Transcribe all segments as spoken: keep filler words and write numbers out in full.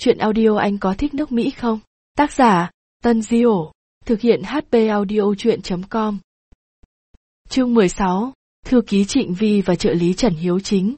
Chuyện audio anh có thích nước Mỹ không? Tác giả, Tân Diểu. Thực hiện hát pê audio chuyện chấm com. Chương mười sáu, Thư ký Trịnh Vi và trợ lý Trần Hiếu Chính.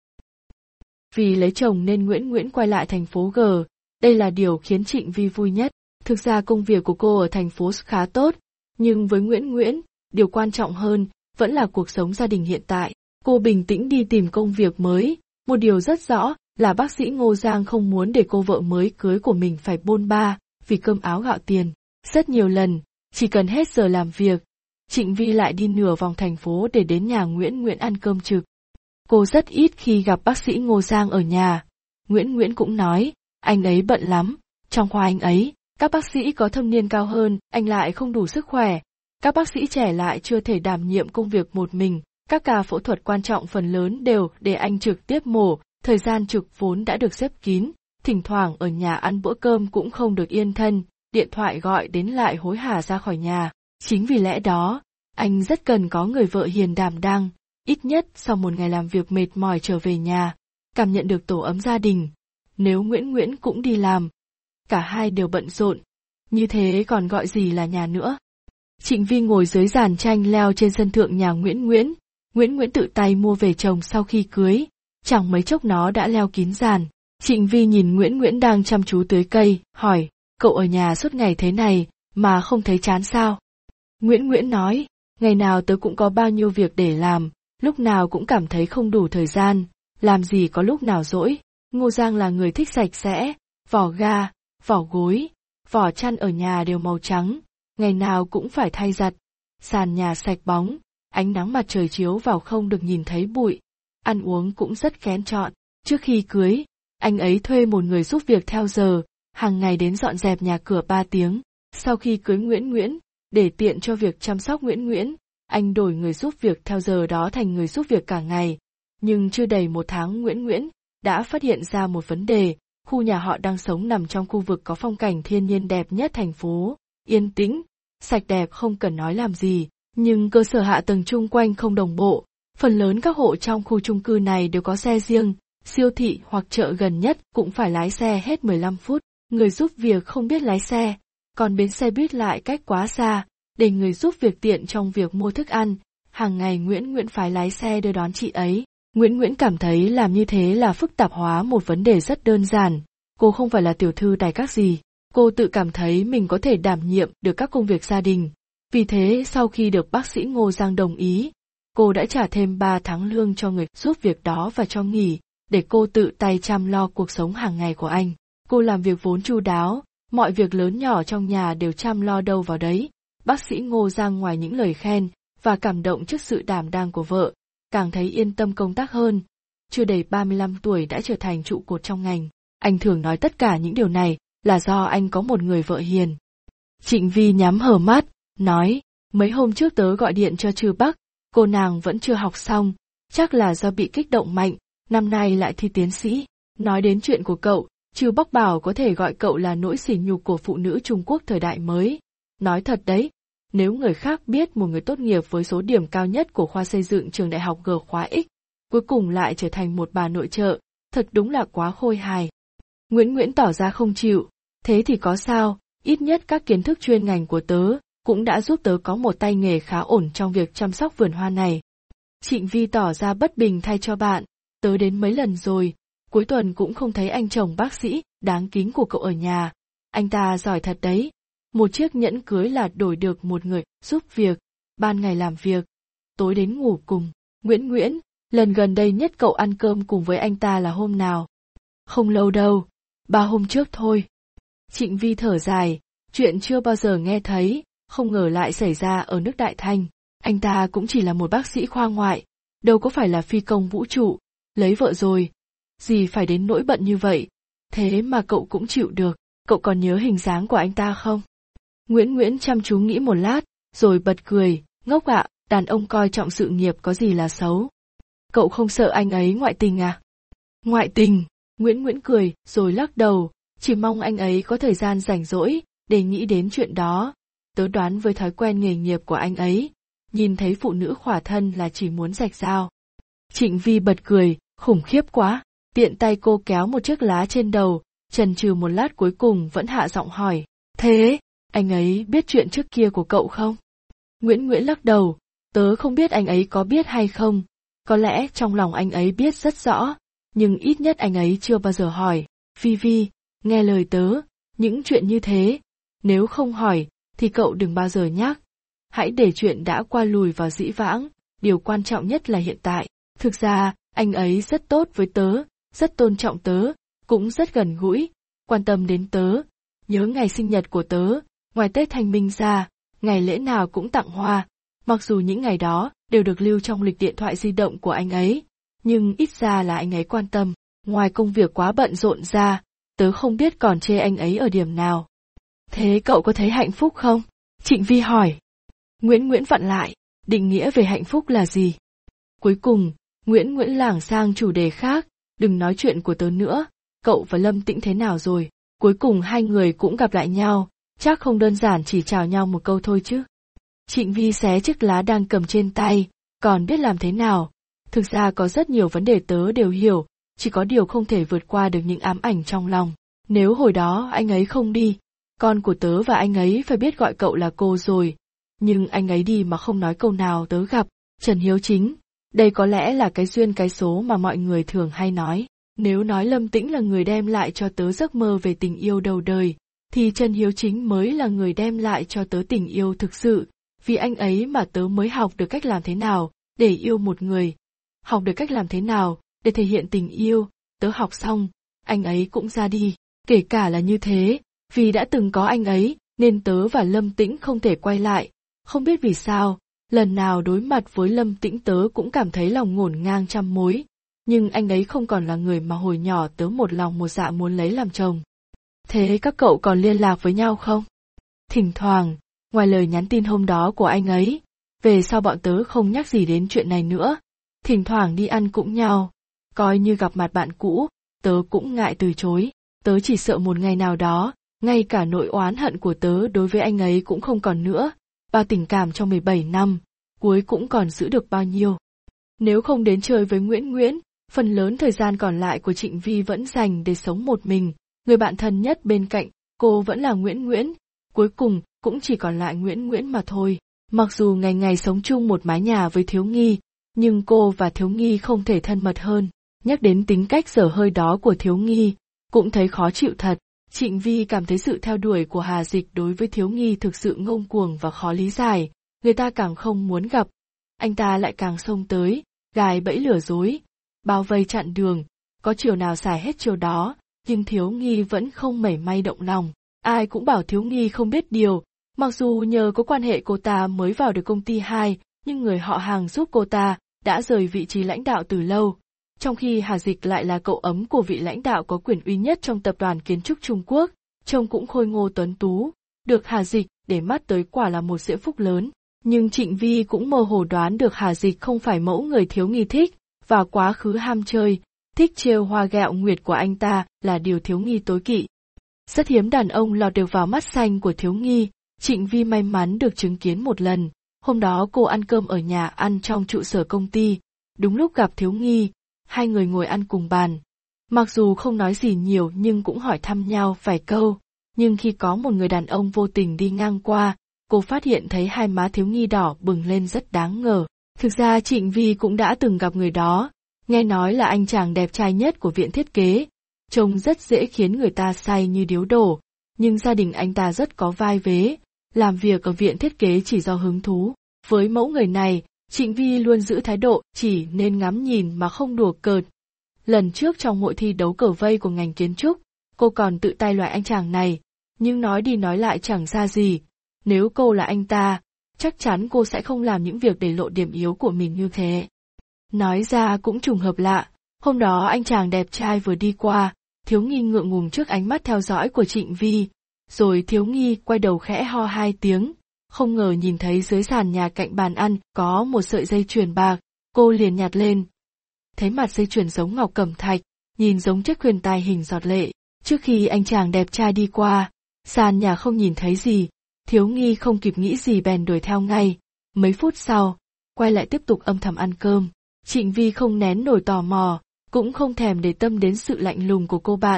Vì lấy chồng nên Nguyễn Nguyễn quay lại thành phố G, đây là điều khiến Trịnh Vi vui nhất. Thực ra công việc của cô ở thành phố khá tốt, nhưng với Nguyễn Nguyễn, điều quan trọng hơn vẫn là cuộc sống gia đình hiện tại. Cô bình tĩnh đi tìm công việc mới, một điều rất rõ là bác sĩ Ngô Giang không muốn để cô vợ mới cưới của mình phải bôn ba vì cơm áo gạo tiền. Rất nhiều lần, chỉ cần hết giờ làm việc, Trịnh Vi lại đi nửa vòng thành phố để đến nhà Nguyễn Nguyễn ăn cơm trực. Cô rất ít khi gặp bác sĩ Ngô Giang ở nhà. Nguyễn Nguyễn cũng nói, anh ấy bận lắm, trong khoa anh ấy, các bác sĩ có thâm niên cao hơn, anh lại không đủ sức khỏe. Các bác sĩ trẻ lại chưa thể đảm nhiệm công việc một mình, các ca phẫu thuật quan trọng phần lớn đều để anh trực tiếp mổ, thời gian trực vốn đã được xếp kín, thỉnh thoảng ở nhà ăn bữa cơm cũng không được yên thân, điện thoại gọi đến lại hối hả ra khỏi nhà. Chính vì lẽ đó, anh rất cần có người vợ hiền đảm đang, ít nhất sau một ngày làm việc mệt mỏi trở về nhà, cảm nhận được tổ ấm gia đình. Nếu Nguyễn Nguyễn cũng đi làm, cả hai đều bận rộn, như thế còn gọi gì là nhà nữa. Trịnh Vi ngồi dưới giàn tranh leo trên sân thượng nhà Nguyễn Nguyễn. Nguyễn Nguyễn tự tay mua về chồng sau khi cưới, chẳng mấy chốc nó đã leo kín giàn. Trịnh Vi nhìn Nguyễn Nguyễn đang chăm chú tưới cây, hỏi, cậu ở nhà suốt ngày thế này, mà không thấy chán sao? Nguyễn Nguyễn nói, ngày nào tớ cũng có bao nhiêu việc để làm, lúc nào cũng cảm thấy không đủ thời gian, làm gì có lúc nào rỗi. Ngô Giang là người thích sạch sẽ, vỏ ga, vỏ gối, vỏ chăn ở nhà đều màu trắng, ngày nào cũng phải thay giặt, sàn nhà sạch bóng, ánh nắng mặt trời chiếu vào không được nhìn thấy bụi, ăn uống cũng rất kén chọn. Trước khi cưới, anh ấy thuê một người giúp việc theo giờ, hàng ngày đến dọn dẹp nhà cửa ba tiếng. Sau khi cưới Nguyễn Nguyễn, để tiện cho việc chăm sóc Nguyễn Nguyễn, anh đổi người giúp việc theo giờ đó thành người giúp việc cả ngày. Nhưng chưa đầy một tháng Nguyễn Nguyễn đã phát hiện ra một vấn đề, khu nhà họ đang sống nằm trong khu vực có phong cảnh thiên nhiên đẹp nhất thành phố, yên tĩnh, sạch đẹp không cần nói làm gì, nhưng cơ sở hạ tầng chung quanh không đồng bộ. Phần lớn các hộ trong khu chung cư này đều có xe riêng, siêu thị hoặc chợ gần nhất cũng phải lái xe hết mười lăm phút, người giúp việc không biết lái xe, còn bến xe buýt lại cách quá xa, để người giúp việc tiện trong việc mua thức ăn, hàng ngày Nguyễn Nguyễn phải lái xe đưa đón chị ấy. Nguyễn Nguyễn cảm thấy làm như thế là phức tạp hóa một vấn đề rất đơn giản, cô không phải là tiểu thư đài các gì, cô tự cảm thấy mình có thể đảm nhiệm được các công việc gia đình. Vì thế sau khi được bác sĩ Ngô Giang đồng ý, cô đã trả thêm ba tháng lương cho người giúp việc đó và cho nghỉ, để cô tự tay chăm lo cuộc sống hàng ngày của anh. Cô làm việc vốn chu đáo, mọi việc lớn nhỏ trong nhà đều chăm lo đâu vào đấy. Bác sĩ Ngô Giang ngoài những lời khen và cảm động trước sự đảm đang của vợ, càng thấy yên tâm công tác hơn. Chưa đầy ba mươi lăm tuổi đã trở thành trụ cột trong ngành. Anh thường nói tất cả những điều này là do anh có một người vợ hiền. Trịnh Vi nhắm hờ mắt, nói, mấy hôm trước tớ gọi điện cho Trư Bắc, cô nàng vẫn chưa học xong, chắc là do bị kích động mạnh, năm nay lại thi tiến sĩ. Nói đến chuyện của cậu, Trư Bắc bảo có thể gọi cậu là nỗi sỉ nhục của phụ nữ Trung Quốc thời đại mới. Nói thật đấy, nếu người khác biết một người tốt nghiệp với số điểm cao nhất của khoa xây dựng trường đại học G khóa X, cuối cùng lại trở thành một bà nội trợ, thật đúng là quá khôi hài. Nguyễn Nguyễn tỏ ra không chịu, thế thì có sao, ít nhất các kiến thức chuyên ngành của tớ cũng đã giúp tớ có một tay nghề khá ổn trong việc chăm sóc vườn hoa này. Trịnh Vi tỏ ra bất bình thay cho bạn, tớ đến mấy lần rồi, cuối tuần cũng không thấy anh chồng bác sĩ đáng kính của cậu ở nhà, anh ta giỏi thật đấy. Một chiếc nhẫn cưới là đổi được một người giúp việc, ban ngày làm việc, tối đến ngủ cùng. Nguyễn Nguyễn, lần gần đây nhất cậu ăn cơm cùng với anh ta là hôm nào? Không lâu đâu, ba hôm trước thôi. Trịnh Vi thở dài, chuyện chưa bao giờ nghe thấy, không ngờ lại xảy ra ở nước Đại Thanh. Anh ta cũng chỉ là một bác sĩ khoa ngoại, đâu có phải là phi công vũ trụ, lấy vợ rồi. Gì phải đến nỗi bận như vậy, thế mà cậu cũng chịu được, cậu còn nhớ hình dáng của anh ta không? Nguyễn Nguyễn chăm chú nghĩ một lát, rồi bật cười, ngốc ạ, đàn ông coi trọng sự nghiệp có gì là xấu. Cậu không sợ anh ấy ngoại tình à? Ngoại tình, Nguyễn Nguyễn cười, rồi lắc đầu, chỉ mong anh ấy có thời gian rảnh rỗi, để nghĩ đến chuyện đó. Tớ đoán với thói quen nghề nghiệp của anh ấy, nhìn thấy phụ nữ khỏa thân là chỉ muốn rạch rao. Trịnh Vi bật cười, khủng khiếp quá, tiện tay cô kéo một chiếc lá trên đầu, chần chừ một lát cuối cùng vẫn hạ giọng hỏi, thế, anh ấy biết chuyện trước kia của cậu không? Nguyễn Nguyễn lắc đầu, tớ không biết anh ấy có biết hay không, có lẽ trong lòng anh ấy biết rất rõ, nhưng ít nhất anh ấy chưa bao giờ hỏi. Vi Vi, nghe lời tớ, những chuyện như thế, nếu không hỏi, thì cậu đừng bao giờ nhắc. Hãy để chuyện đã qua lùi vào dĩ vãng, điều quan trọng nhất là hiện tại. Thực ra, anh ấy rất tốt với tớ, rất tôn trọng tớ, cũng rất gần gũi, quan tâm đến tớ, nhớ ngày sinh nhật của tớ, ngoài Tết Thanh Minh ra, ngày lễ nào cũng tặng hoa, mặc dù những ngày đó đều được lưu trong lịch điện thoại di động của anh ấy, nhưng ít ra là anh ấy quan tâm, ngoài công việc quá bận rộn ra, tớ không biết còn chê anh ấy ở điểm nào. Thế cậu có thấy hạnh phúc không? Trịnh Vi hỏi. Nguyễn Nguyễn vặn lại, định nghĩa về hạnh phúc là gì? Cuối cùng, Nguyễn Nguyễn lảng sang chủ đề khác, đừng nói chuyện của tớ nữa, cậu và Lâm Tĩnh thế nào rồi? Cuối cùng hai người cũng gặp lại nhau, chắc không đơn giản chỉ chào nhau một câu thôi chứ. Trịnh Vi xé chiếc lá đang cầm trên tay, còn biết làm thế nào? Thực ra có rất nhiều vấn đề tớ đều hiểu, chỉ có điều không thể vượt qua được những ám ảnh trong lòng. Nếu hồi đó anh ấy không đi, con của tớ và anh ấy phải biết gọi cậu là cô rồi. Nhưng anh ấy đi mà không nói câu nào tớ gặp, Trần Hiếu Chính. Đây có lẽ là cái duyên cái số mà mọi người thường hay nói. Nếu nói Lâm Tĩnh là người đem lại cho tớ giấc mơ về tình yêu đầu đời, thì Trần Hiếu Chính mới là người đem lại cho tớ tình yêu thực sự. Vì anh ấy mà tớ mới học được cách làm thế nào để yêu một người. Học được cách làm thế nào để thể hiện tình yêu, tớ học xong, anh ấy cũng ra đi. Kể cả là như thế, vì đã từng có anh ấy, nên tớ và Lâm Tĩnh không thể quay lại. Không biết vì sao, lần nào đối mặt với Lâm Tĩnh tớ cũng cảm thấy lòng ngổn ngang trăm mối. Nhưng anh ấy không còn là người mà hồi nhỏ tớ một lòng một dạ muốn lấy làm chồng. Thế các cậu còn liên lạc với nhau không? Thỉnh thoảng, ngoài lời nhắn tin hôm đó của anh ấy, về sau bọn tớ không nhắc gì đến chuyện này nữa. Thỉnh thoảng đi ăn cũng nhau, coi như gặp mặt bạn cũ, tớ cũng ngại từ chối. Tớ chỉ sợ một ngày nào đó, ngay cả nỗi oán hận của tớ đối với anh ấy cũng không còn nữa, bao tình cảm trong mười bảy năm, cuối cũng còn giữ được bao nhiêu. Nếu không đến chơi với Nguyễn Nguyễn, phần lớn thời gian còn lại của Trịnh Vi vẫn dành để sống một mình, người bạn thân nhất bên cạnh, cô vẫn là Nguyễn Nguyễn, cuối cùng cũng chỉ còn lại Nguyễn Nguyễn mà thôi. Mặc dù ngày ngày sống chung một mái nhà với Thiếu Nghi, nhưng cô và Thiếu Nghi không thể thân mật hơn. Nhắc đến tính cách dở hơi đó của Thiếu Nghi, cũng thấy khó chịu thật. Trịnh Vi cảm thấy sự theo đuổi của Hà Dịch đối với Thiếu Nghi thực sự ngông cuồng và khó lý giải, người ta càng không muốn gặp, anh ta lại càng xông tới, gài bẫy lừa dối, bao vây chặn đường, có chiều nào xài hết chiều đó, nhưng Thiếu Nghi vẫn không mảy may động lòng. Ai cũng bảo Thiếu Nghi không biết điều, mặc dù nhờ có quan hệ cô ta mới vào được công ty hai, nhưng người họ hàng giúp cô ta đã rời vị trí lãnh đạo từ lâu. Trong khi Hà Dịch lại là cậu ấm của vị lãnh đạo có quyền uy nhất trong tập đoàn kiến trúc Trung Quốc, trông cũng khôi ngô tuấn tú, được Hà Dịch để mắt tới quả là một diễm phúc lớn. Nhưng Trịnh Vi cũng mơ hồ đoán được Hà Dịch không phải mẫu người Thiếu Nghi thích, và quá khứ ham chơi, thích trêu hoa ghẹo nguyệt của anh ta là điều Thiếu Nghi tối kỵ. Rất hiếm đàn ông lọt được vào mắt xanh của Thiếu Nghi, Trịnh Vi may mắn được chứng kiến một lần. Hôm đó cô ăn cơm ở nhà ăn trong trụ sở công ty, đúng lúc gặp Thiếu Nghi. Hai người ngồi ăn cùng bàn. Mặc dù không nói gì nhiều nhưng cũng hỏi thăm nhau vài câu, nhưng khi có một người đàn ông vô tình đi ngang qua, cô phát hiện thấy hai má Thiếu Nghi đỏ bừng lên rất đáng ngờ. Thực ra Trịnh Vi cũng đã từng gặp người đó, nghe nói là anh chàng đẹp trai nhất của viện thiết kế, trông rất dễ khiến người ta say như điếu đổ, nhưng gia đình anh ta rất có vai vế, làm việc ở viện thiết kế chỉ do hứng thú. Với mẫu người này, Trịnh Vi luôn giữ thái độ chỉ nên ngắm nhìn mà không đùa cợt. Lần trước trong hội thi đấu cờ vây của ngành kiến trúc, cô còn tự tay loại anh chàng này, nhưng nói đi nói lại chẳng ra gì. Nếu cô là anh ta, chắc chắn cô sẽ không làm những việc để lộ điểm yếu của mình như thế. Nói ra cũng trùng hợp lạ, hôm đó anh chàng đẹp trai vừa đi qua, Thiếu Nghi ngượng ngùng trước ánh mắt theo dõi của Trịnh Vi, rồi Thiếu Nghi quay đầu khẽ ho hai tiếng. Không ngờ nhìn thấy dưới sàn nhà cạnh bàn ăn có một sợi dây chuyền bạc, cô liền nhặt lên. Thấy mặt dây chuyền giống ngọc cẩm thạch, nhìn giống chiếc khuyên tai hình giọt lệ. Trước khi anh chàng đẹp trai đi qua, sàn nhà không nhìn thấy gì, Thiếu Nghi không kịp nghĩ gì bèn đuổi theo ngay. Mấy phút sau, quay lại tiếp tục âm thầm ăn cơm. Trịnh Vi không nén nổi tò mò, cũng không thèm để tâm đến sự lạnh lùng của cô bạn.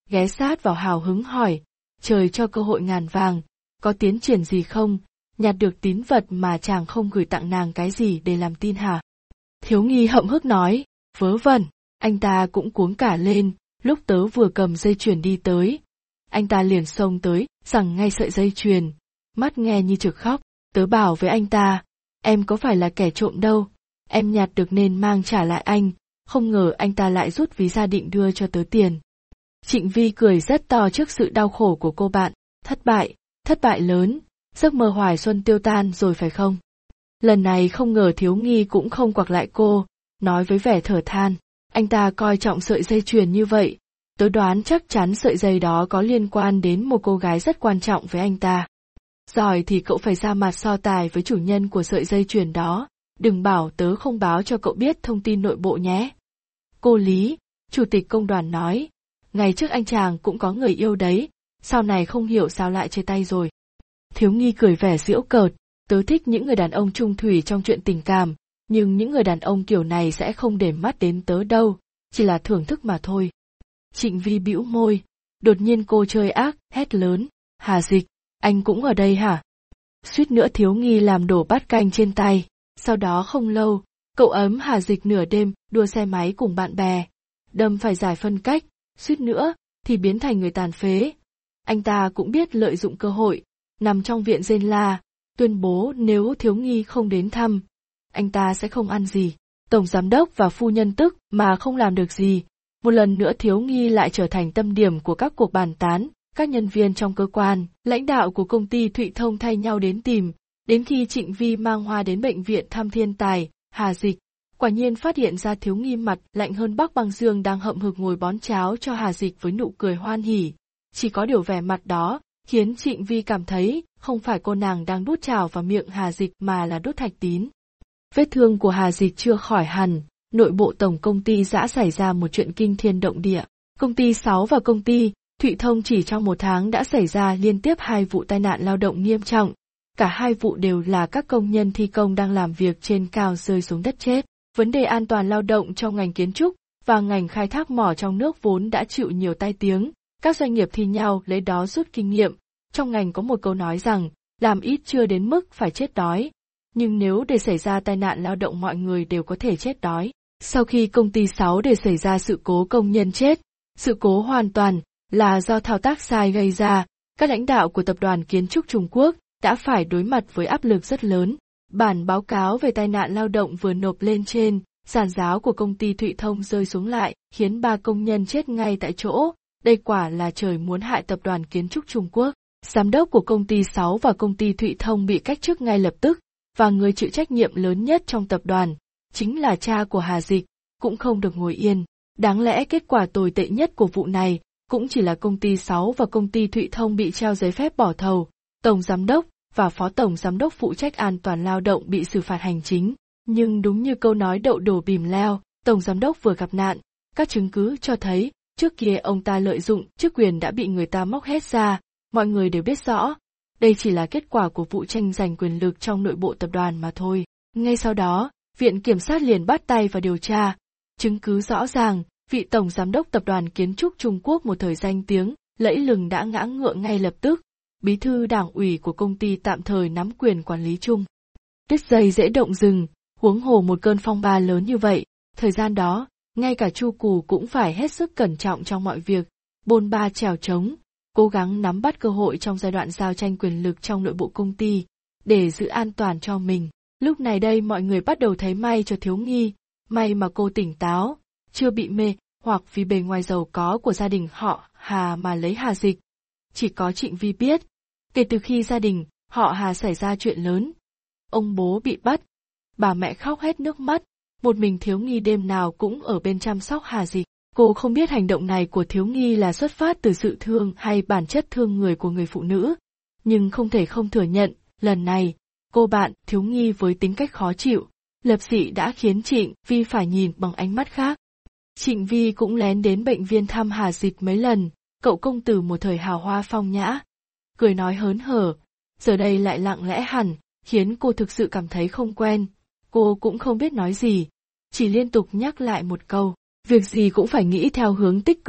ghé sát vào hào hứng hỏi, trời cho cơ hội ngàn vàng, có tiến triển gì không, nhặt được tín vật mà chàng không gửi tặng nàng cái gì để làm tin hả? Thiếu nghi hậm hức nói, vớ vẩn, anh ta cũng cuống cả lên, lúc tớ vừa cầm dây chuyền đi tới. Anh ta liền xông tới, giằng ngay sợi dây chuyền, mắt nghe như trực khóc, tớ bảo với anh ta, em có phải là kẻ trộm đâu, em nhặt được nên mang trả lại anh, không ngờ anh ta lại rút ví ra định đưa cho tớ tiền. Trịnh Vi cười rất to trước sự đau khổ của cô bạn, thất bại, thất bại lớn, giấc mơ hoài xuân tiêu tan rồi phải không? Lần này không ngờ thiếu nghi cũng không quặc lại cô, nói với vẻ thở than, anh ta coi trọng sợi dây chuyền như vậy, tớ đoán chắc chắn sợi dây đó có liên quan đến một cô gái rất quan trọng với anh ta. Giỏi thì cậu phải ra mặt so tài với chủ nhân của sợi dây chuyền đó, đừng bảo tớ không báo cho cậu biết thông tin nội bộ nhé. Cô Lý, chủ tịch công đoàn nói, ngày trước anh chàng cũng có người yêu đấy, sau này không hiểu sao lại chia tay rồi. Thiếu nghi cười vẻ giễu cợt, tớ thích những người đàn ông trung thủy trong chuyện tình cảm, nhưng những người đàn ông kiểu này sẽ không để mắt đến tớ đâu, chỉ là thưởng thức mà thôi. Trịnh Vi bĩu môi, đột nhiên cô chơi ác, hét lớn, Hà Dịch, anh cũng ở đây hả? Suýt nữa thiếu nghi làm đổ bát canh trên tay, sau đó không lâu, cậu ấm Hà Dịch nửa đêm đua xe máy cùng bạn bè, đâm phải giải phân cách, suýt nữa thì biến thành người tàn phế. Anh ta cũng biết lợi dụng cơ hội, nằm trong viện rên la, tuyên bố nếu thiếu nghi không đến thăm, anh ta sẽ không ăn gì. Tổng giám đốc và phu nhân tức mà không làm được gì. Một lần nữa thiếu nghi lại trở thành tâm điểm của các cuộc bàn tán, các nhân viên trong cơ quan, lãnh đạo của công ty Thụy Thông thay nhau đến tìm, đến khi Trịnh Vi mang hoa đến bệnh viện thăm thiên tài, Hà Dịch, quả nhiên phát hiện ra thiếu nghi mặt lạnh hơn Bắc Băng Dương đang hậm hực ngồi bón cháo cho Hà Dịch với nụ cười hoan hỉ. Chỉ có điều vẻ mặt đó, khiến Trịnh Vi cảm thấy không phải cô nàng đang đút chảo vào miệng Hà Dịch mà là đút thạch tín. Vết thương của Hà Dịch chưa khỏi hẳn, nội bộ tổng công ty đã xảy ra một chuyện kinh thiên động địa. Công ty sáu và công ty Thụy Thông chỉ trong một tháng đã xảy ra liên tiếp hai vụ tai nạn lao động nghiêm trọng. Cả hai vụ đều là các công nhân thi công đang làm việc trên cao rơi xuống đất chết. Vấn đề an toàn lao động trong ngành kiến trúc và ngành khai thác mỏ trong nước vốn đã chịu nhiều tai tiếng. Các doanh nghiệp thi nhau lấy đó rút kinh nghiệm. Trong ngành có một câu nói rằng, làm ít chưa đến mức phải chết đói. Nhưng nếu để xảy ra tai nạn lao động mọi người đều có thể chết đói. Sau khi công ty sáu để xảy ra sự cố công nhân chết, sự cố hoàn toàn là do thao tác sai gây ra, các lãnh đạo của tập đoàn kiến trúc Trung Quốc đã phải đối mặt với áp lực rất lớn. Bản báo cáo về tai nạn lao động vừa nộp lên trên, giàn giáo của công ty Thụy Thông rơi xuống lại, khiến ba công nhân chết ngay tại chỗ. Đây quả là trời muốn hại tập đoàn kiến trúc Trung Quốc. Giám đốc của công ty sáu và công ty Thụy Thông bị cách chức ngay lập tức, và người chịu trách nhiệm lớn nhất trong tập đoàn, chính là cha của Hà Dịch, cũng không được ngồi yên. Đáng lẽ kết quả tồi tệ nhất của vụ này, cũng chỉ là công ty sáu và công ty Thụy Thông bị treo giấy phép bỏ thầu, tổng giám đốc và phó tổng giám đốc phụ trách an toàn lao động bị xử phạt hành chính. Nhưng đúng như câu nói đậu đổ bìm leo, tổng giám đốc vừa gặp nạn, các chứng cứ cho thấy, trước kia ông ta lợi dụng chức quyền đã bị người ta móc hết ra, mọi người đều biết rõ. Đây chỉ là kết quả của vụ tranh giành quyền lực trong nội bộ tập đoàn mà thôi. Ngay sau đó, Viện Kiểm sát liền bắt tay vào điều tra. Chứng cứ rõ ràng, vị tổng giám đốc tập đoàn kiến trúc Trung Quốc một thời danh tiếng, lẫy lừng đã ngã ngựa ngay lập tức. Bí thư đảng ủy của công ty tạm thời nắm quyền quản lý chung. Đứt dây dễ động rừng, huống hồ một cơn phong ba lớn như vậy. Thời gian đó, ngay cả Chu Cù cũng phải hết sức cẩn trọng trong mọi việc, bôn ba trèo trống, cố gắng nắm bắt cơ hội trong giai đoạn giao tranh quyền lực trong nội bộ công ty, để giữ an toàn cho mình. Lúc này đây mọi người bắt đầu thấy may cho thiếu nghi, may mà cô tỉnh táo, chưa bị mê, hoặc vì bề ngoài giàu có của gia đình họ Hà mà lấy Hà Dịch. Chỉ có Trịnh Vi biết, kể từ khi gia đình họ Hà xảy ra chuyện lớn, ông bố bị bắt, bà mẹ khóc hết nước mắt, một mình thiếu nghi đêm nào cũng ở bên chăm sóc Hà Dịch. Cô không biết hành động này của thiếu nghi là xuất phát từ sự thương hay bản chất thương người của người phụ nữ, nhưng không thể không thừa nhận, lần này, cô bạn thiếu nghi với tính cách khó chịu, lập dị đã khiến Trịnh Vi phải nhìn bằng ánh mắt khác. Trịnh Vi cũng lén đến bệnh viện thăm Hà Dịch mấy lần, cậu công tử một thời hào hoa phong nhã, cười nói hớn hở, giờ đây lại lặng lẽ hẳn, khiến cô thực sự cảm thấy không quen. Cô cũng không biết nói gì, chỉ liên tục nhắc lại một câu, việc gì cũng phải nghĩ theo hướng tích cực,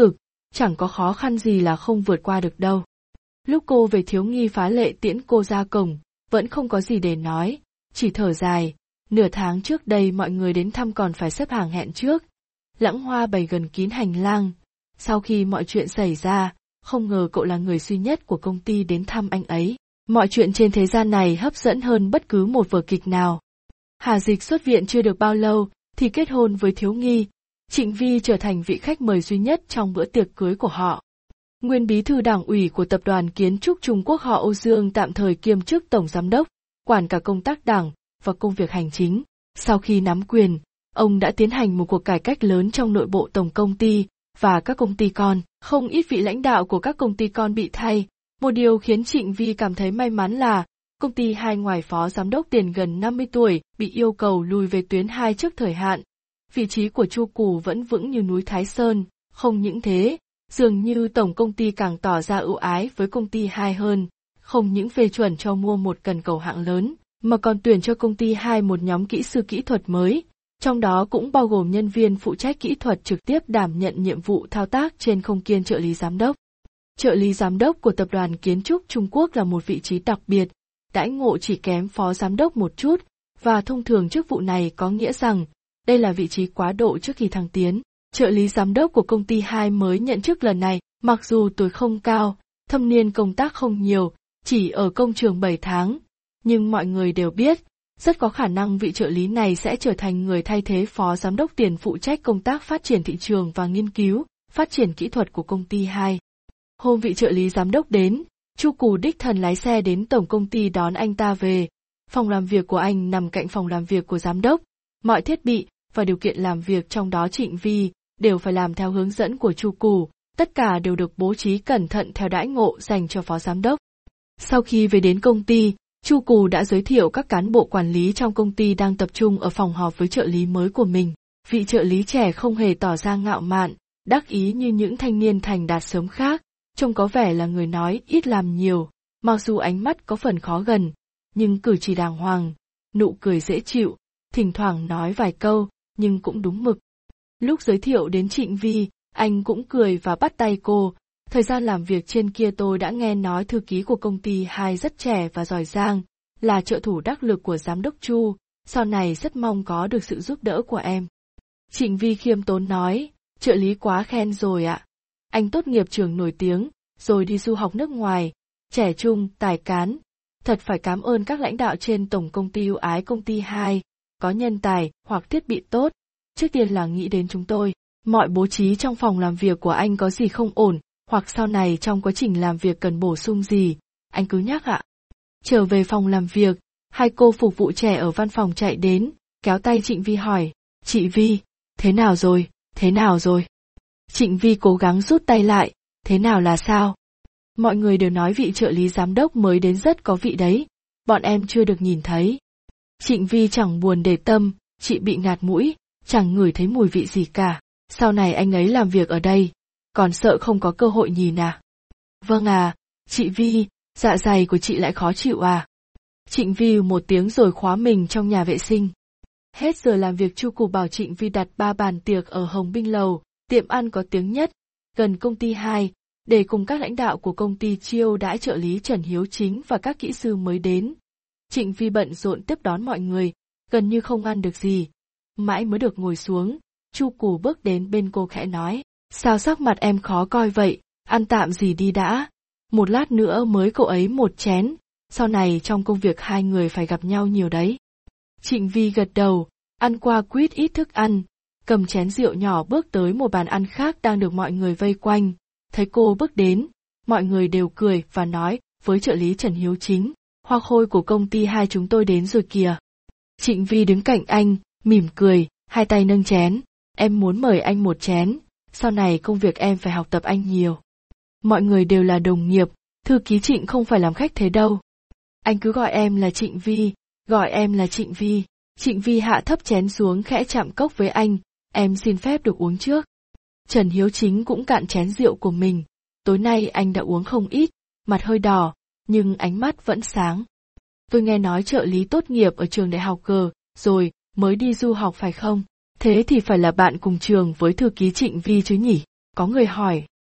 chẳng có khó khăn gì là không vượt qua được đâu. Lúc cô về thiếu nghi phá lệ tiễn cô ra cổng, vẫn không có gì để nói, chỉ thở dài, nửa tháng trước đây mọi người đến thăm còn phải xếp hàng hẹn trước. Lãng Hoa bày gần kín hành lang, sau khi mọi chuyện xảy ra, không ngờ cậu là người duy nhất của công ty đến thăm anh ấy. Mọi chuyện trên thế gian này hấp dẫn hơn bất cứ một vở kịch nào. Hà Dịch xuất viện chưa được bao lâu, thì kết hôn với thiếu nghi. Trịnh Vi trở thành vị khách mời duy nhất trong bữa tiệc cưới của họ. Nguyên bí thư đảng ủy của tập đoàn kiến trúc Trung Quốc họ Âu Dương tạm thời kiêm chức tổng giám đốc, quản cả công tác đảng và công việc hành chính. Sau khi nắm quyền, ông đã tiến hành một cuộc cải cách lớn trong nội bộ tổng công ty và các công ty con. Không ít vị lãnh đạo của các công ty con bị thay. Một điều khiến Trịnh Vi cảm thấy may mắn là công ty hai ngoài phó giám đốc tiền gần năm mươi tuổi bị yêu cầu lùi về tuyến hai trước thời hạn. Vị trí của Chu Cù vẫn vững như núi Thái Sơn, không những thế, dường như tổng công ty càng tỏ ra ưu ái với công ty hai hơn, không những phê chuẩn cho mua một cần cầu hạng lớn, mà còn tuyển cho công ty hai một nhóm kỹ sư kỹ thuật mới, trong đó cũng bao gồm nhân viên phụ trách kỹ thuật trực tiếp đảm nhận nhiệm vụ thao tác trên không kiêm trợ lý giám đốc. Trợ lý giám đốc của tập đoàn kiến trúc Trung Quốc là một vị trí đặc biệt, đãi ngộ chỉ kém phó giám đốc một chút, và thông thường chức vụ này có nghĩa rằng đây là vị trí quá độ trước khi thăng tiến. Trợ lý giám đốc của công ty hai mới nhận chức lần này, mặc dù tuổi không cao, thâm niên công tác không nhiều, chỉ ở công trường bảy tháng, nhưng mọi người đều biết, rất có khả năng vị trợ lý này sẽ trở thành người thay thế phó giám đốc tiền phụ trách công tác phát triển thị trường và nghiên cứu, phát triển kỹ thuật của công ty hai. Hôm vị trợ lý giám đốc đến, Chu Cù đích thân lái xe đến tổng công ty đón anh ta về. Phòng làm việc của anh nằm cạnh phòng làm việc của giám đốc. Mọi thiết bị và điều kiện làm việc trong đó Trịnh Vi đều phải làm theo hướng dẫn của Chu Cù, tất cả đều được bố trí cẩn thận theo đãi ngộ dành cho phó giám đốc. Sau khi về đến công ty, Chu Cù đã giới thiệu các cán bộ quản lý trong công ty đang tập trung ở phòng họp với trợ lý mới của mình. Vị trợ lý trẻ không hề tỏ ra ngạo mạn, đắc ý như những thanh niên thành đạt sớm khác, trông có vẻ là người nói ít làm nhiều, mặc dù ánh mắt có phần khó gần, nhưng cử chỉ đàng hoàng, nụ cười dễ chịu, thỉnh thoảng nói vài câu, nhưng cũng đúng mực. Lúc giới thiệu đến Trịnh Vi, anh cũng cười và bắt tay cô. Thời gian làm việc trên kia tôi đã nghe nói thư ký của công ty hai rất trẻ và giỏi giang, là trợ thủ đắc lực của giám đốc Chu, sau này rất mong có được sự giúp đỡ của em. Trịnh Vi khiêm tốn nói, trợ lý quá khen rồi ạ. Anh tốt nghiệp trường nổi tiếng, rồi đi du học nước ngoài, trẻ trung, tài cán. Thật phải cảm ơn các lãnh đạo trên tổng công ty ưu ái công ty hai, có nhân tài hoặc thiết bị tốt. Trước tiên là nghĩ đến chúng tôi, mọi bố trí trong phòng làm việc của anh có gì không ổn, hoặc sau này trong quá trình làm việc cần bổ sung gì, anh cứ nhắc ạ. Trở về phòng làm việc, hai cô phục vụ trẻ ở văn phòng chạy đến, kéo tay Trịnh Vi hỏi, chị Vi, thế nào rồi, thế nào rồi? Trịnh Vi cố gắng rút tay lại, thế nào là sao? Mọi người đều nói vị trợ lý giám đốc mới đến rất có vị đấy, bọn em chưa được nhìn thấy. Trịnh Vi chẳng buồn để tâm, chị bị ngạt mũi, chẳng ngửi thấy mùi vị gì cả, sau này anh ấy làm việc ở đây, còn sợ không có cơ hội nhìn à? Vâng à, chị Vi, dạ dày của chị lại khó chịu à? Trịnh Vi một tiếng rồi khóa mình trong nhà vệ sinh. Hết giờ làm việc Chu Cù bảo Trịnh Vi đặt ba bàn tiệc ở Hồng Binh Lầu, tiệm ăn có tiếng nhất, gần công ty hai, để cùng các lãnh đạo của công ty chiêu đãi trợ lý Trần Hiếu Chính và các kỹ sư mới đến. Trịnh Vi bận rộn tiếp đón mọi người, gần như không ăn được gì. Mãi mới được ngồi xuống, Chu Cù bước đến bên cô khẽ nói, sao sắc mặt em khó coi vậy, ăn tạm gì đi đã, một lát nữa mới cậu ấy một chén, sau này trong công việc hai người phải gặp nhau nhiều đấy. Trịnh Vi gật đầu, ăn qua quýt ít thức ăn, cầm chén rượu nhỏ bước tới một bàn ăn khác đang được mọi người vây quanh, thấy cô bước đến, mọi người đều cười và nói với trợ lý Trần Hiếu Chính, hoa khôi của công ty hai chúng tôi đến rồi kìa. Trịnh Vi đứng cạnh anh, mỉm cười, hai tay nâng chén, em muốn mời anh một chén, sau này công việc em phải học tập anh nhiều. Mọi người đều là đồng nghiệp, thư ký Trịnh không phải làm khách thế đâu. Anh cứ gọi em là Trịnh Vi, gọi em là Trịnh Vi. Trịnh Vi hạ thấp chén xuống khẽ chạm cốc với anh, em xin phép được uống trước. Trần Hiếu Chính cũng cạn chén rượu của mình, tối nay anh đã uống không ít, mặt hơi đỏ, nhưng ánh mắt vẫn sáng. Tôi nghe nói trợ lý tốt nghiệp ở trường đại học G, rồi, mới đi du học phải không? Thế thì phải là bạn cùng trường với thư ký Trịnh Vi chứ nhỉ? Có người hỏi.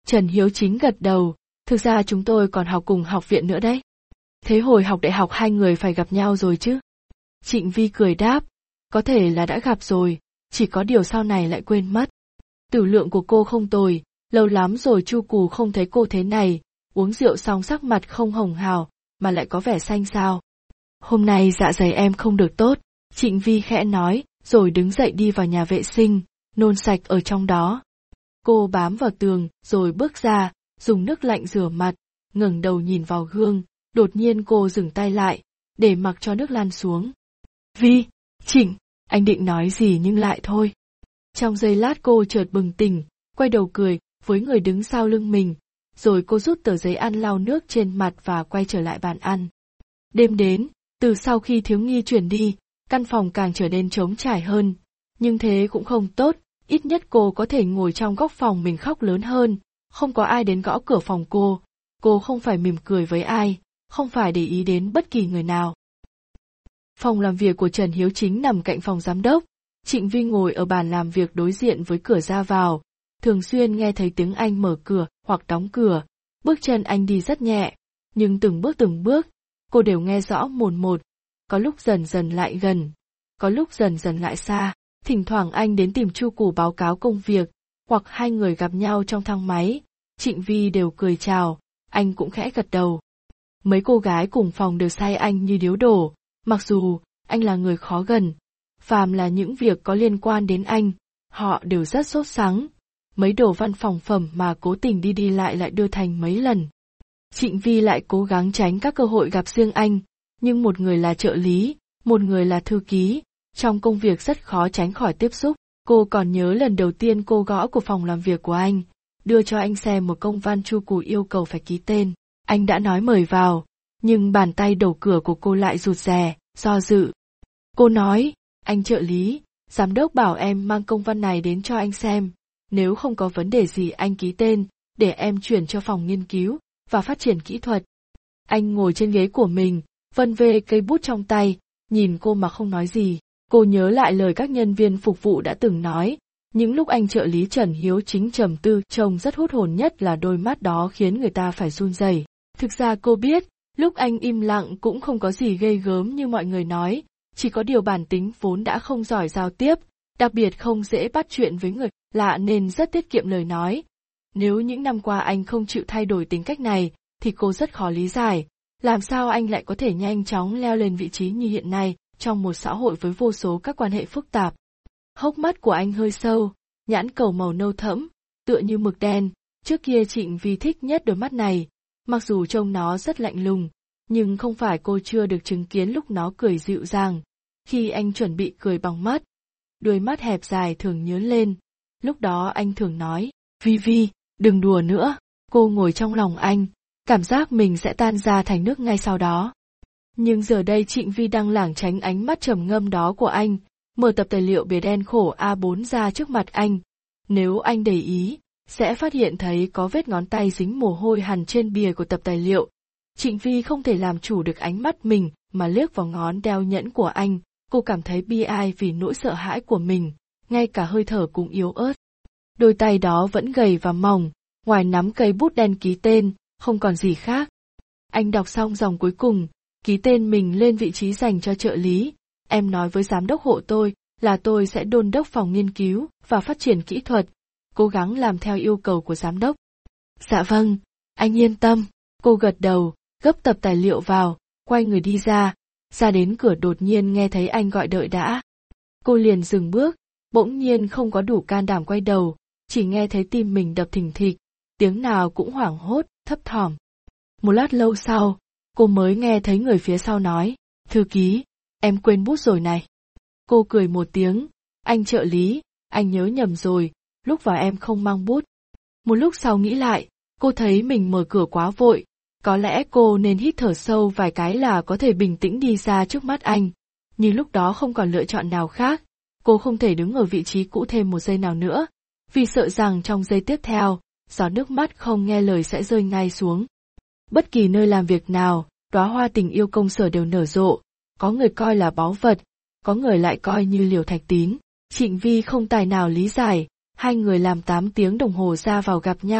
Trần Hiếu Chính gật đầu, thực ra chúng tôi còn học cùng học viện nữa đấy. Thế hồi học đại học hai người phải gặp nhau rồi chứ? Trịnh Vi cười đáp, có thể là đã gặp rồi, chỉ có điều sau này lại quên mất. Tử lượng của cô không tồi, lâu lắm rồi Chu Cù không thấy cô thế này, uống rượu xong sắc mặt không hồng hào, mà lại có vẻ xanh xao. Hôm nay dạ dày em không được tốt, Trịnh Vi khẽ nói, rồi đứng dậy đi vào nhà vệ sinh, nôn sạch ở trong đó. Cô bám vào tường, rồi bước ra, dùng nước lạnh rửa mặt, ngẩng đầu nhìn vào gương, đột nhiên cô dừng tay lại, để mặc cho nước lan xuống. Vi, Trịnh, anh định nói gì nhưng lại thôi. Trong giây lát cô chợt bừng tỉnh, quay đầu cười, với người đứng sau lưng mình, rồi cô rút tờ giấy ăn lau nước trên mặt và quay trở lại bàn ăn. Đêm đến, từ sau khi Thiếu Nghi chuyển đi, căn phòng càng trở nên trống trải hơn, nhưng thế cũng không tốt, ít nhất cô có thể ngồi trong góc phòng mình khóc lớn hơn, không có ai đến gõ cửa phòng cô, cô không phải mỉm cười với ai, không phải để ý đến bất kỳ người nào. Phòng làm việc của Trần Hiếu Chính nằm cạnh phòng giám đốc, Trịnh Vi ngồi ở bàn làm việc đối diện với cửa ra vào, thường xuyên nghe thấy tiếng anh mở cửa hoặc đóng cửa, bước chân anh đi rất nhẹ, nhưng từng bước từng bước, cô đều nghe rõ mồn một, có lúc dần dần lại gần, có lúc dần dần lại xa, thỉnh thoảng anh đến tìm Chu Cù báo cáo công việc, hoặc hai người gặp nhau trong thang máy, Trịnh Vi đều cười chào, anh cũng khẽ gật đầu. Mấy cô gái cùng phòng đều say anh như điếu đổ, mặc dù anh là người khó gần, phàm là những việc có liên quan đến anh, họ đều rất sốt sắng. Mấy đồ văn phòng phẩm mà cố tình đi đi lại lại đưa thành mấy lần. Trịnh Vi lại cố gắng tránh các cơ hội gặp riêng anh, nhưng một người là trợ lý, một người là thư ký, trong công việc rất khó tránh khỏi tiếp xúc. Cô còn nhớ lần đầu tiên cô gõ của phòng làm việc của anh, đưa cho anh xem một công văn Chu Cù yêu cầu phải ký tên. Anh đã nói mời vào, nhưng bàn tay đẩu cửa của cô lại rụt rè, do dự. Cô nói, anh trợ lý, giám đốc bảo em mang công văn này đến cho anh xem, nếu không có vấn đề gì anh ký tên, để em chuyển cho phòng nghiên cứu và phát triển kỹ thuật. Anh ngồi trên ghế của mình, vân vê cây bút trong tay, nhìn cô mà không nói gì. Cô nhớ lại lời các nhân viên phục vụ đã từng nói, những lúc anh trợ lý Trần Hiếu Chính trầm tư trông rất hút hồn, nhất là đôi mắt đó khiến người ta phải run rẩy. Thực ra cô biết, lúc anh im lặng cũng không có gì ghê gớm như mọi người nói, chỉ có điều bản tính vốn đã không giỏi giao tiếp, đặc biệt không dễ bắt chuyện với người lạ nên rất tiết kiệm lời nói. Nếu những năm qua anh không chịu thay đổi tính cách này, thì cô rất khó lý giải, làm sao anh lại có thể nhanh chóng leo lên vị trí như hiện nay, trong một xã hội với vô số các quan hệ phức tạp. Hốc mắt của anh hơi sâu, nhãn cầu màu nâu thẫm, tựa như mực đen, trước kia Trịnh Vi thích nhất đôi mắt này, mặc dù trông nó rất lạnh lùng, nhưng không phải cô chưa được chứng kiến lúc nó cười dịu dàng, khi anh chuẩn bị cười bằng mắt. Đôi mắt hẹp dài thường nhướng lên, lúc đó anh thường nói, Vi Vi, đừng đùa nữa, cô ngồi trong lòng anh, cảm giác mình sẽ tan ra thành nước ngay sau đó. Nhưng giờ đây Trịnh Vi đang lảng tránh ánh mắt trầm ngâm đó của anh, mở tập tài liệu bìa đen khổ A bốn ra trước mặt anh. Nếu anh để ý, sẽ phát hiện thấy có vết ngón tay dính mồ hôi hằn trên bìa của tập tài liệu. Trịnh Vi không thể làm chủ được ánh mắt mình mà liếc vào ngón đeo nhẫn của anh, cô cảm thấy bi ai vì nỗi sợ hãi của mình, ngay cả hơi thở cũng yếu ớt. Đôi tay đó vẫn gầy và mỏng, ngoài nắm cây bút đen ký tên, không còn gì khác. Anh đọc xong dòng cuối cùng, ký tên mình lên vị trí dành cho trợ lý. Em nói với giám đốc hộ tôi là tôi sẽ đôn đốc phòng nghiên cứu và phát triển kỹ thuật, cố gắng làm theo yêu cầu của giám đốc. Dạ vâng, anh yên tâm. Cô gật đầu, gấp tập tài liệu vào, quay người đi ra. Ra đến cửa đột nhiên nghe thấy anh gọi đợi đã. Cô liền dừng bước, bỗng nhiên không có đủ can đảm quay đầu, chỉ nghe thấy tim mình đập thình thịch, tiếng nào cũng hoảng hốt, thấp thỏm. Một lát lâu sau, cô mới nghe thấy người phía sau nói, thư ký, em quên bút rồi này. Cô cười một tiếng, anh trợ lý, anh nhớ nhầm rồi, lúc vào em không mang bút. Một lúc sau nghĩ lại, cô thấy mình mở cửa quá vội, có lẽ cô nên hít thở sâu vài cái là có thể bình tĩnh đi ra trước mắt anh. Nhưng lúc đó không còn lựa chọn nào khác, cô không thể đứng ở vị trí cũ thêm một giây nào nữa, vì sợ rằng trong giây tiếp theo, giọt nước mắt không nghe lời sẽ rơi ngay xuống. Bất kỳ nơi làm việc nào, đóa hoa tình yêu công sở đều nở rộ, có người coi là báu vật, có người lại coi như liều thạch tín. Trịnh Vi không tài nào lý giải, hai người làm tám tiếng đồng hồ ra vào gặp nhau,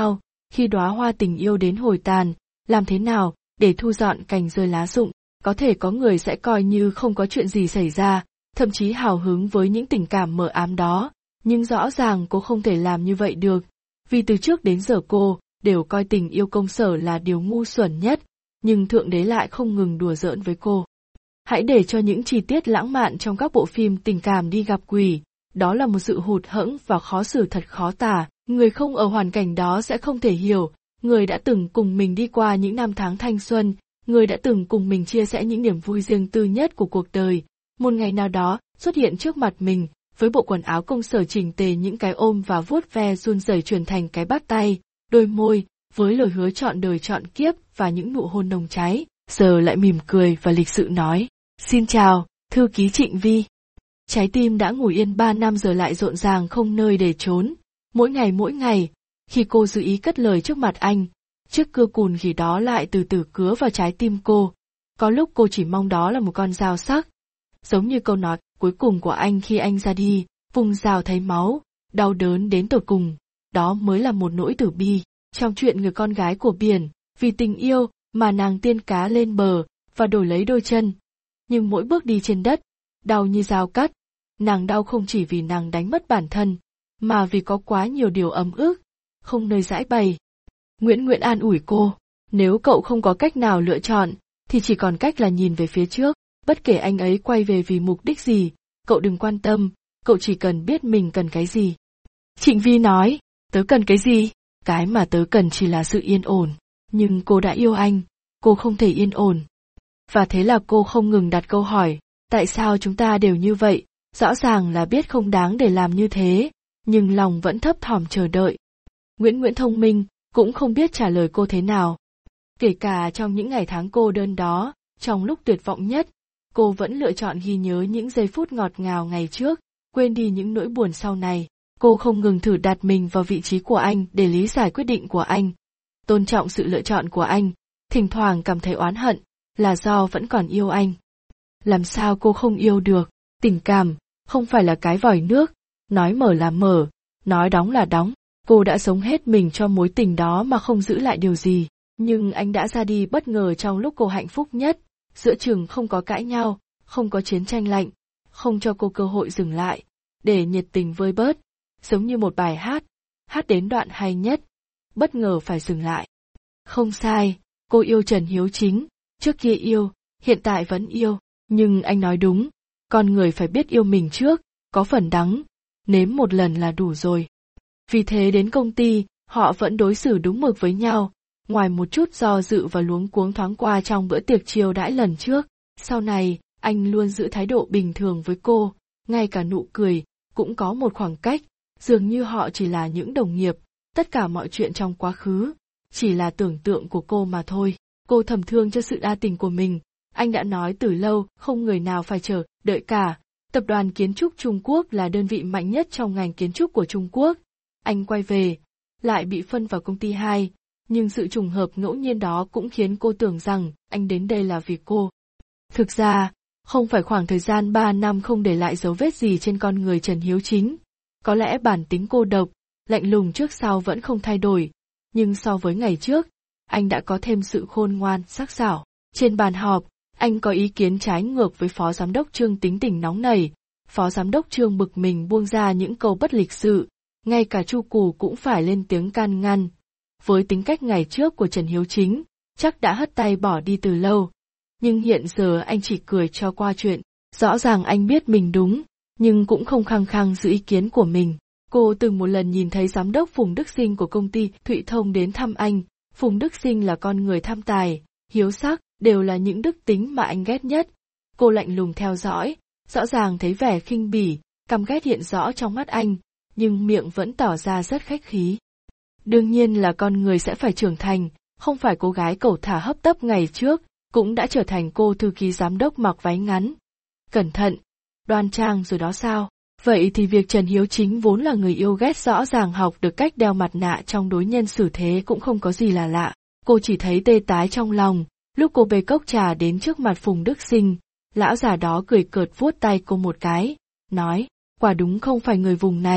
Khi đóa hoa tình yêu đến hồi tàn, làm thế nào để thu dọn cành rơi lá rụng? Có thể có người sẽ coi như không có chuyện gì xảy ra, thậm chí hào hứng với những tình cảm mờ ám đó, nhưng rõ ràng cô không thể làm như vậy được, vì từ trước đến giờ cô đều coi tình yêu công sở là điều ngu xuẩn nhất, nhưng Thượng Đế lại không ngừng đùa giỡn với cô. Hãy để cho những chi tiết lãng mạn trong các bộ phim tình cảm đi gặp quỷ, đó là một sự hụt hẫng và khó xử thật khó tả, người không ở hoàn cảnh đó sẽ không thể hiểu, người đã từng cùng mình đi qua những năm tháng thanh xuân, người đã từng cùng mình chia sẻ những niềm vui riêng tư nhất của cuộc đời, một ngày nào đó xuất hiện trước mặt mình, với bộ quần áo công sở chỉnh tề, những cái ôm và vuốt ve run rẩy chuyển thành cái bắt tay, đôi môi, với lời hứa trọn đời trọn kiếp và những nụ hôn nồng cháy, giờ lại mỉm cười và lịch sự nói, xin chào, thư ký Trịnh Vi. Trái tim đã ngủ yên ba năm giờ lại rộn ràng không nơi để trốn, mỗi ngày mỗi ngày, khi cô dự ý cất lời trước mặt anh, chiếc cưa cùn khỉ đó lại từ từ cứa vào trái tim cô, có lúc cô chỉ mong đó là một con dao sắc. Giống như câu nói cuối cùng của anh khi anh ra đi, vùng dao thấy máu, đau đớn đến tột cùng, đó mới là một nỗi tử bi. Trong chuyện người con gái của biển, vì tình yêu mà nàng tiên cá lên bờ và đổi lấy đôi chân. Nhưng mỗi bước đi trên đất, đau như dao cắt, nàng đau không chỉ vì nàng đánh mất bản thân, mà vì có quá nhiều điều ấm ức, không nơi giải bày. Nguyễn Nguyễn an ủi cô, nếu cậu không có cách nào lựa chọn, thì chỉ còn cách là nhìn về phía trước, bất kể anh ấy quay về vì mục đích gì, cậu đừng quan tâm, cậu chỉ cần biết mình cần cái gì. Trịnh Vi nói, tớ cần cái gì? Cái mà tớ cần chỉ là sự yên ổn, nhưng cô đã yêu anh, cô không thể yên ổn. Và thế là cô không ngừng đặt câu hỏi, tại sao chúng ta đều như vậy, rõ ràng là biết không đáng để làm như thế, nhưng lòng vẫn thấp thỏm chờ đợi. Nguyễn Nguyễn thông minh, cũng không biết trả lời cô thế nào. Kể cả trong những ngày tháng cô đơn đó, trong lúc tuyệt vọng nhất, cô vẫn lựa chọn ghi nhớ những giây phút ngọt ngào ngày trước, quên đi những nỗi buồn sau này. Cô không ngừng thử đặt mình vào vị trí của anh để lý giải quyết định của anh, tôn trọng sự lựa chọn của anh, thỉnh thoảng cảm thấy oán hận, là do vẫn còn yêu anh. Làm sao cô không yêu được? Tình cảm, không phải là cái vòi nước, nói mở là mở, nói đóng là đóng. Cô đã sống hết mình cho mối tình đó mà không giữ lại điều gì, nhưng anh đã ra đi bất ngờ trong lúc cô hạnh phúc nhất, giữa chừng không có cãi nhau, không có chiến tranh lạnh, không cho cô cơ hội dừng lại, để nhiệt tình vơi bớt, giống như một bài hát, hát đến đoạn hay nhất, bất ngờ phải dừng lại. Không sai, cô yêu Trần Hiếu Chính, trước kia yêu, hiện tại vẫn yêu, nhưng anh nói đúng, con người phải biết yêu mình trước, có phần đắng, nếm một lần là đủ rồi. Vì thế đến công ty, họ vẫn đối xử đúng mực với nhau, ngoài một chút do dự và luống cuống thoáng qua trong bữa tiệc chiêu đãi lần trước. Sau này, anh luôn giữ thái độ bình thường với cô, ngay cả nụ cười, cũng có một khoảng cách, dường như họ chỉ là những đồng nghiệp, tất cả mọi chuyện trong quá khứ, chỉ là tưởng tượng của cô mà thôi. Cô thầm thương cho sự đa tình của mình, anh đã nói từ lâu, không người nào phải chờ đợi cả. Tập đoàn Kiến trúc Trung Quốc là đơn vị mạnh nhất trong ngành kiến trúc của Trung Quốc. Anh quay về, lại bị phân vào công ty hai, nhưng sự trùng hợp ngẫu nhiên đó cũng khiến cô tưởng rằng anh đến đây là vì cô. Thực ra, không phải khoảng thời gian ba năm không để lại dấu vết gì trên con người Trần Hiếu Chính. Có lẽ bản tính cô độc, lạnh lùng trước sau vẫn không thay đổi, nhưng so với ngày trước, anh đã có thêm sự khôn ngoan, sắc sảo. Trên bàn họp, anh có ý kiến trái ngược với Phó Giám đốc Trương tính tình nóng nảy. Phó Giám đốc Trương bực mình buông ra những câu bất lịch sự, ngay cả Chu Cù cũng phải lên tiếng can ngăn. Với tính cách ngày trước của Trần Hiếu Chính, chắc đã hất tay bỏ đi từ lâu. Nhưng hiện giờ anh chỉ cười cho qua chuyện, rõ ràng anh biết mình đúng, nhưng cũng không khăng khăng giữ ý kiến của mình. Cô từng một lần nhìn thấy giám đốc Phùng Đức Sinh của công ty Thụy Thông đến thăm anh. Phùng Đức Sinh là con người tham tài, hiếu sắc, đều là những đức tính mà anh ghét nhất. Cô lạnh lùng theo dõi, rõ ràng thấy vẻ khinh bỉ, căm ghét hiện rõ trong mắt anh, nhưng miệng vẫn tỏ ra rất khách khí. Đương nhiên là con người sẽ phải trưởng thành, không phải cô gái cẩu thả hấp tấp ngày trước, cũng đã trở thành cô thư ký giám đốc mặc váy ngắn. Cẩn thận, đoan trang rồi đó sao? Vậy thì việc Trần Hiếu Chính vốn là người yêu ghét rõ ràng học được cách đeo mặt nạ trong đối nhân xử thế cũng không có gì là lạ. Cô chỉ thấy tê tái trong lòng, lúc cô bê cốc trà đến trước mặt Phùng Đức Sinh, lão già đó cười cợt vuốt tay cô một cái, nói, quả đúng không phải người vùng này,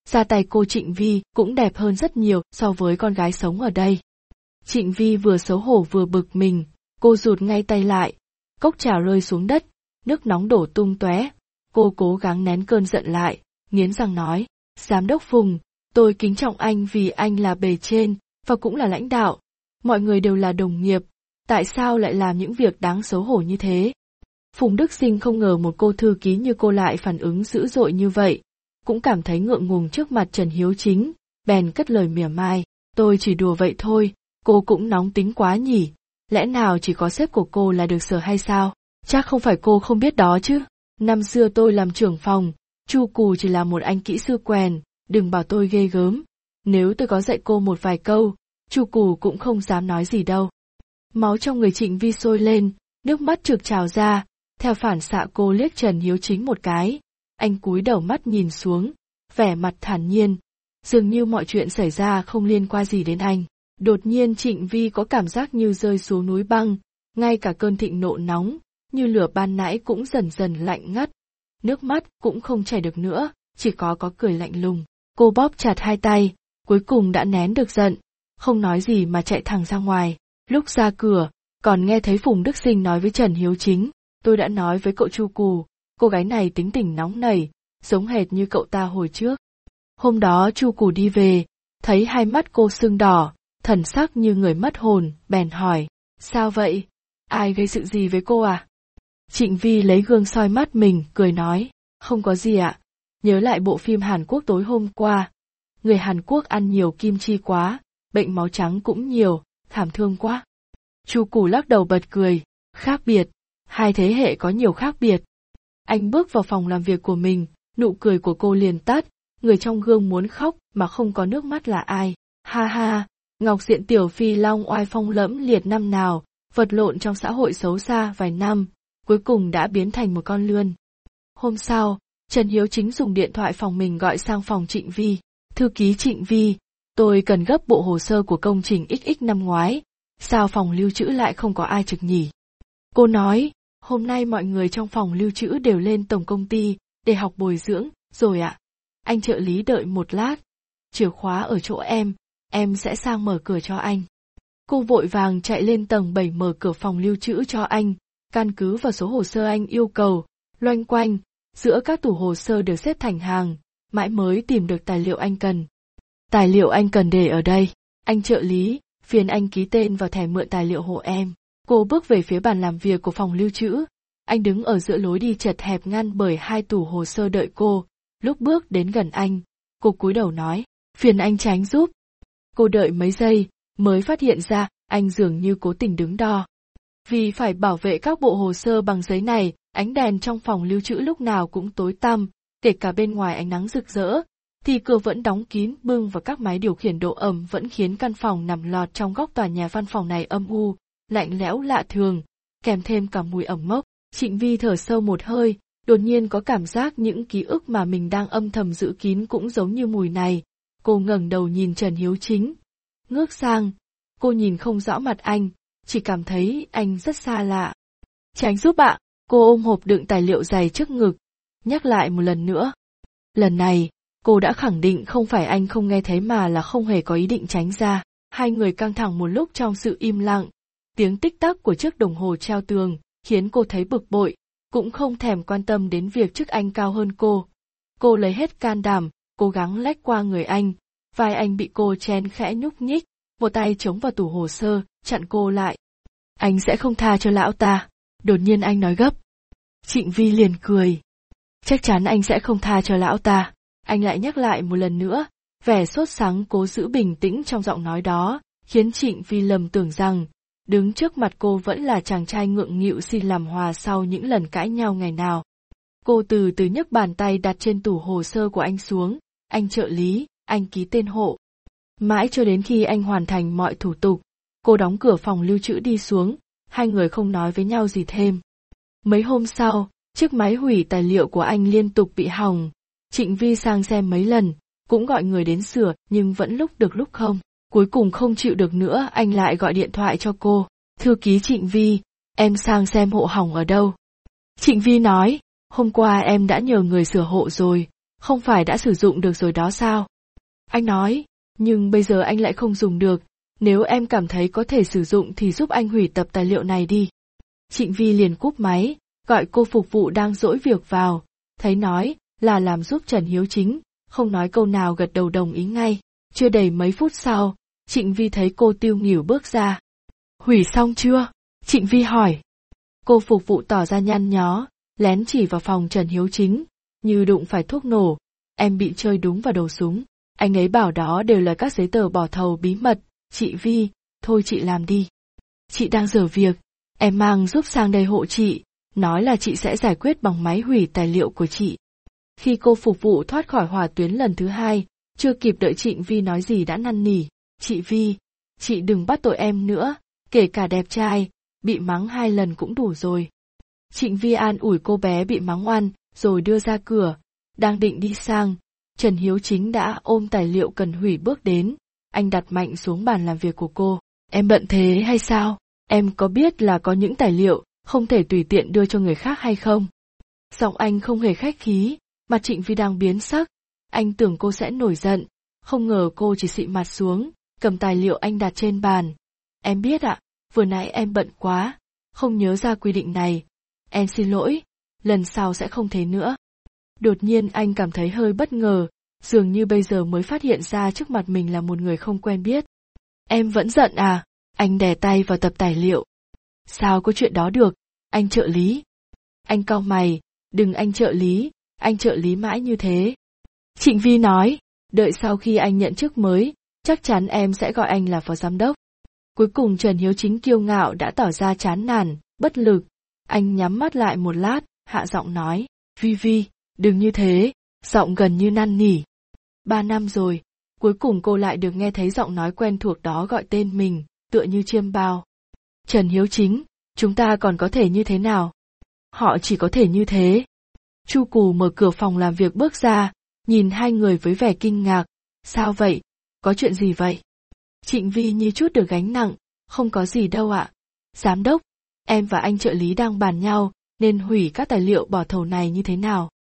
da tay cô Trịnh Vi cũng đẹp hơn rất nhiều so với con gái sống ở đây. Trịnh Vi vừa xấu hổ vừa bực mình, cô rụt ngay tay lại, cốc trà rơi xuống đất, nước nóng đổ tung tóe. Cô cố gắng nén cơn giận lại, nghiến răng nói, Giám đốc Phùng, tôi kính trọng anh vì anh là bề trên, và cũng là lãnh đạo. Mọi người đều là đồng nghiệp, tại sao lại làm những việc đáng xấu hổ như thế? Phùng Đức Sinh không ngờ một cô thư ký như cô lại phản ứng dữ dội như vậy, cũng cảm thấy ngượng ngùng trước mặt Trần Hiếu Chính, bèn cất lời mỉa mai, tôi chỉ đùa vậy thôi, cô cũng nóng tính quá nhỉ, lẽ nào chỉ có sếp của cô là được sờ hay sao? Chắc không phải cô không biết đó chứ, năm xưa tôi làm trưởng phòng, Chu Cù chỉ là một anh kỹ sư quèn, đừng bảo tôi ghê gớm, nếu tôi có dạy cô một vài câu, Chu Cù cũng không dám nói gì đâu. Máu trong người Trịnh Vi sôi lên, nước mắt trực trào ra, theo phản xạ cô liếc Trần Hiếu Chính một cái, anh cúi đầu mắt nhìn xuống, vẻ mặt thản nhiên, dường như mọi chuyện xảy ra không liên quan gì đến anh. Đột nhiên Trịnh Vi có cảm giác như rơi xuống núi băng, ngay cả cơn thịnh nộ nóng, như lửa ban nãy cũng dần dần lạnh ngắt. Nước mắt cũng không chảy được nữa, chỉ có có cười lạnh lùng. Cô bóp chặt hai tay, cuối cùng đã nén được giận, không nói gì mà chạy thẳng ra ngoài. Lúc ra cửa, còn nghe thấy Phùng Đức Sinh nói với Trần Hiếu Chính, tôi đã nói với cậu Chu Cù, cô gái này tính tình nóng nảy, giống hệt như cậu ta hồi trước. Hôm đó Chu Cù đi về, thấy hai mắt cô sưng đỏ, thần sắc như người mất hồn, bèn hỏi, sao vậy? Ai gây sự gì với cô à? Trịnh Vi lấy gương soi mắt mình, cười nói, không có gì ạ. Nhớ lại bộ phim Hàn Quốc tối hôm qua. Người Hàn Quốc ăn nhiều kim chi quá, bệnh máu trắng cũng nhiều, thảm thương quá. Chu Cù lắc đầu bật cười, khác biệt, hai thế hệ có nhiều khác biệt. Anh bước vào phòng làm việc của mình, nụ cười của cô liền tắt, người trong gương muốn khóc mà không có nước mắt là ai. Ha ha, Ngọc Diện Tiểu Phi Long oai phong lẫm liệt năm nào, vật lộn trong xã hội xấu xa vài năm, cuối cùng đã biến thành một con lươn. Hôm sau, Trần Hiếu Chính dùng điện thoại phòng mình gọi sang phòng Trịnh Vi. Thư ký Trịnh Vi, tôi cần gấp bộ hồ sơ của công trình ích ích năm ngoái, sao phòng lưu trữ lại không có ai trực nhỉ? Cô nói, hôm nay mọi người trong phòng lưu trữ đều lên tổng công ty, để học bồi dưỡng, rồi ạ. Anh trợ lý đợi một lát. Chìa khóa ở chỗ em, em sẽ sang mở cửa cho anh. Cô vội vàng chạy lên tầng bảy mở cửa phòng lưu trữ cho anh, căn cứ vào số hồ sơ anh yêu cầu, loanh quanh, giữa các tủ hồ sơ được xếp thành hàng, mãi mới tìm được tài liệu anh cần. Tài liệu anh cần để ở đây, anh trợ lý, phiền anh ký tên vào thẻ mượn tài liệu hộ em. Cô bước về phía bàn làm việc của phòng lưu trữ, anh đứng ở giữa lối đi chật hẹp ngăn bởi hai tủ hồ sơ đợi cô, lúc bước đến gần anh, cô cúi đầu nói, phiền anh tránh giúp. Cô đợi mấy giây, mới phát hiện ra, anh dường như cố tình đứng đo. Vì phải bảo vệ các bộ hồ sơ bằng giấy này, ánh đèn trong phòng lưu trữ lúc nào cũng tối tăm, kể cả bên ngoài ánh nắng rực rỡ, thì cửa vẫn đóng kín bưng và các máy điều khiển độ ẩm vẫn khiến căn phòng nằm lọt trong góc tòa nhà văn phòng này âm u, lạnh lẽo lạ thường, kèm thêm cả mùi ẩm mốc. Trịnh Vi thở sâu một hơi, đột nhiên có cảm giác những ký ức mà mình đang âm thầm giữ kín cũng giống như mùi này. Cô ngẩng đầu nhìn Trần Hiếu Chính. Ngước sang, cô nhìn không rõ mặt anh, chỉ cảm thấy anh rất xa lạ. Tránh giúp ạ, cô ôm hộp đựng tài liệu dày trước ngực, nhắc lại một lần nữa. Lần này, cô đã khẳng định không phải anh không nghe thấy mà là không hề có ý định tránh ra. Hai người căng thẳng một lúc trong sự im lặng. Tiếng tích tắc của chiếc đồng hồ treo tường khiến cô thấy bực bội, cũng không thèm quan tâm đến việc chức anh cao hơn cô. Cô lấy hết can đảm, cố gắng lách qua người anh, vai anh bị cô chen khẽ nhúc nhích, một tay chống vào tủ hồ sơ, chặn cô lại. Anh sẽ không tha cho lão ta, đột nhiên anh nói gấp. Trịnh Vi liền cười. Chắc chắn anh sẽ không tha cho lão ta, anh lại nhắc lại một lần nữa, vẻ sốt sắng cố giữ bình tĩnh trong giọng nói đó, khiến Trịnh Vi lầm tưởng rằng, đứng trước mặt cô vẫn là chàng trai ngượng nghịu xin làm hòa sau những lần cãi nhau ngày nào. Cô từ từ nhấc bàn tay đặt trên tủ hồ sơ của anh xuống, anh trợ lý, anh ký tên hộ. Mãi cho đến khi anh hoàn thành mọi thủ tục, cô đóng cửa phòng lưu trữ đi xuống, hai người không nói với nhau gì thêm. Mấy hôm sau, chiếc máy hủy tài liệu của anh liên tục bị hỏng. Trịnh Vi sang xem mấy lần, cũng gọi người đến sửa nhưng vẫn lúc được lúc không. Cuối cùng không chịu được nữa anh lại gọi điện thoại cho cô. Thư ký Trịnh Vi, em sang xem hộ hỏng ở đâu. Trịnh Vi nói, hôm qua em đã nhờ người sửa hộ rồi, không phải đã sử dụng được rồi đó sao? Anh nói, nhưng bây giờ anh lại không dùng được, nếu em cảm thấy có thể sử dụng thì giúp anh hủy tập tài liệu này đi. Trịnh Vi liền cúp máy, gọi cô phục vụ đang dỗi việc vào, thấy nói là làm giúp Trần Hiếu Chính, không nói câu nào gật đầu đồng ý ngay. Chưa đầy mấy phút sau, Trịnh Vi thấy cô tiêu nghỉu bước ra. Hủy xong chưa? Trịnh Vi hỏi. Cô phục vụ tỏ ra nhăn nhó, lén chỉ vào phòng Trần Hiếu Chính, như đụng phải thuốc nổ. Em bị chơi đúng vào đầu súng. Anh ấy bảo đó đều là các giấy tờ bỏ thầu bí mật. Chị Vi, thôi chị làm đi. Chị đang dở việc, em mang giúp sang đây hộ chị, nói là chị sẽ giải quyết bằng máy hủy tài liệu của chị. Khi cô phục vụ thoát khỏi hỏa tuyến lần thứ hai, chưa kịp đợi Trịnh Vi nói gì đã năn nỉ. Chị Vi, chị đừng bắt tội em nữa, kể cả đẹp trai, bị mắng hai lần cũng đủ rồi. Trịnh Vi an ủi cô bé bị mắng oan, rồi đưa ra cửa, đang định đi sang. Trần Hiếu Chính đã ôm tài liệu cần hủy bước đến, anh đặt mạnh xuống bàn làm việc của cô. Em bận thế hay sao? Em có biết là có những tài liệu không thể tùy tiện đưa cho người khác hay không? Giọng anh không hề khách khí, mặt Trịnh Vi đang biến sắc. Anh tưởng cô sẽ nổi giận, không ngờ cô chỉ xị mặt xuống, cầm tài liệu anh đặt trên bàn. Em biết ạ, vừa nãy em bận quá, không nhớ ra quy định này. Em xin lỗi, lần sau sẽ không thế nữa. Đột nhiên anh cảm thấy hơi bất ngờ, dường như bây giờ mới phát hiện ra trước mặt mình là một người không quen biết. Em vẫn giận à? Anh đè tay vào tập tài liệu. Sao có chuyện đó được, anh trợ lý? Anh cau mày, đừng anh trợ lý, anh trợ lý mãi như thế. Trịnh Vi nói, đợi sau khi anh nhận chức mới, chắc chắn em sẽ gọi anh là phó giám đốc. Cuối cùng Trần Hiếu Chính kiêu ngạo đã tỏ ra chán nản, bất lực. Anh nhắm mắt lại một lát, hạ giọng nói, Vi Vi, đừng như thế, giọng gần như năn nỉ. Ba năm rồi, cuối cùng cô lại được nghe thấy giọng nói quen thuộc đó gọi tên mình, tựa như chiêm bao. Trần Hiếu Chính, chúng ta còn có thể như thế nào? Họ chỉ có thể như thế. Chu Cù mở cửa phòng làm việc bước ra, nhìn hai người với vẻ kinh ngạc. Sao vậy? Có chuyện gì vậy? Trịnh Vi như chút được gánh nặng, không có gì đâu ạ. Giám đốc, em và anh trợ lý đang bàn nhau, nên hủy các tài liệu bỏ thầu này như thế nào?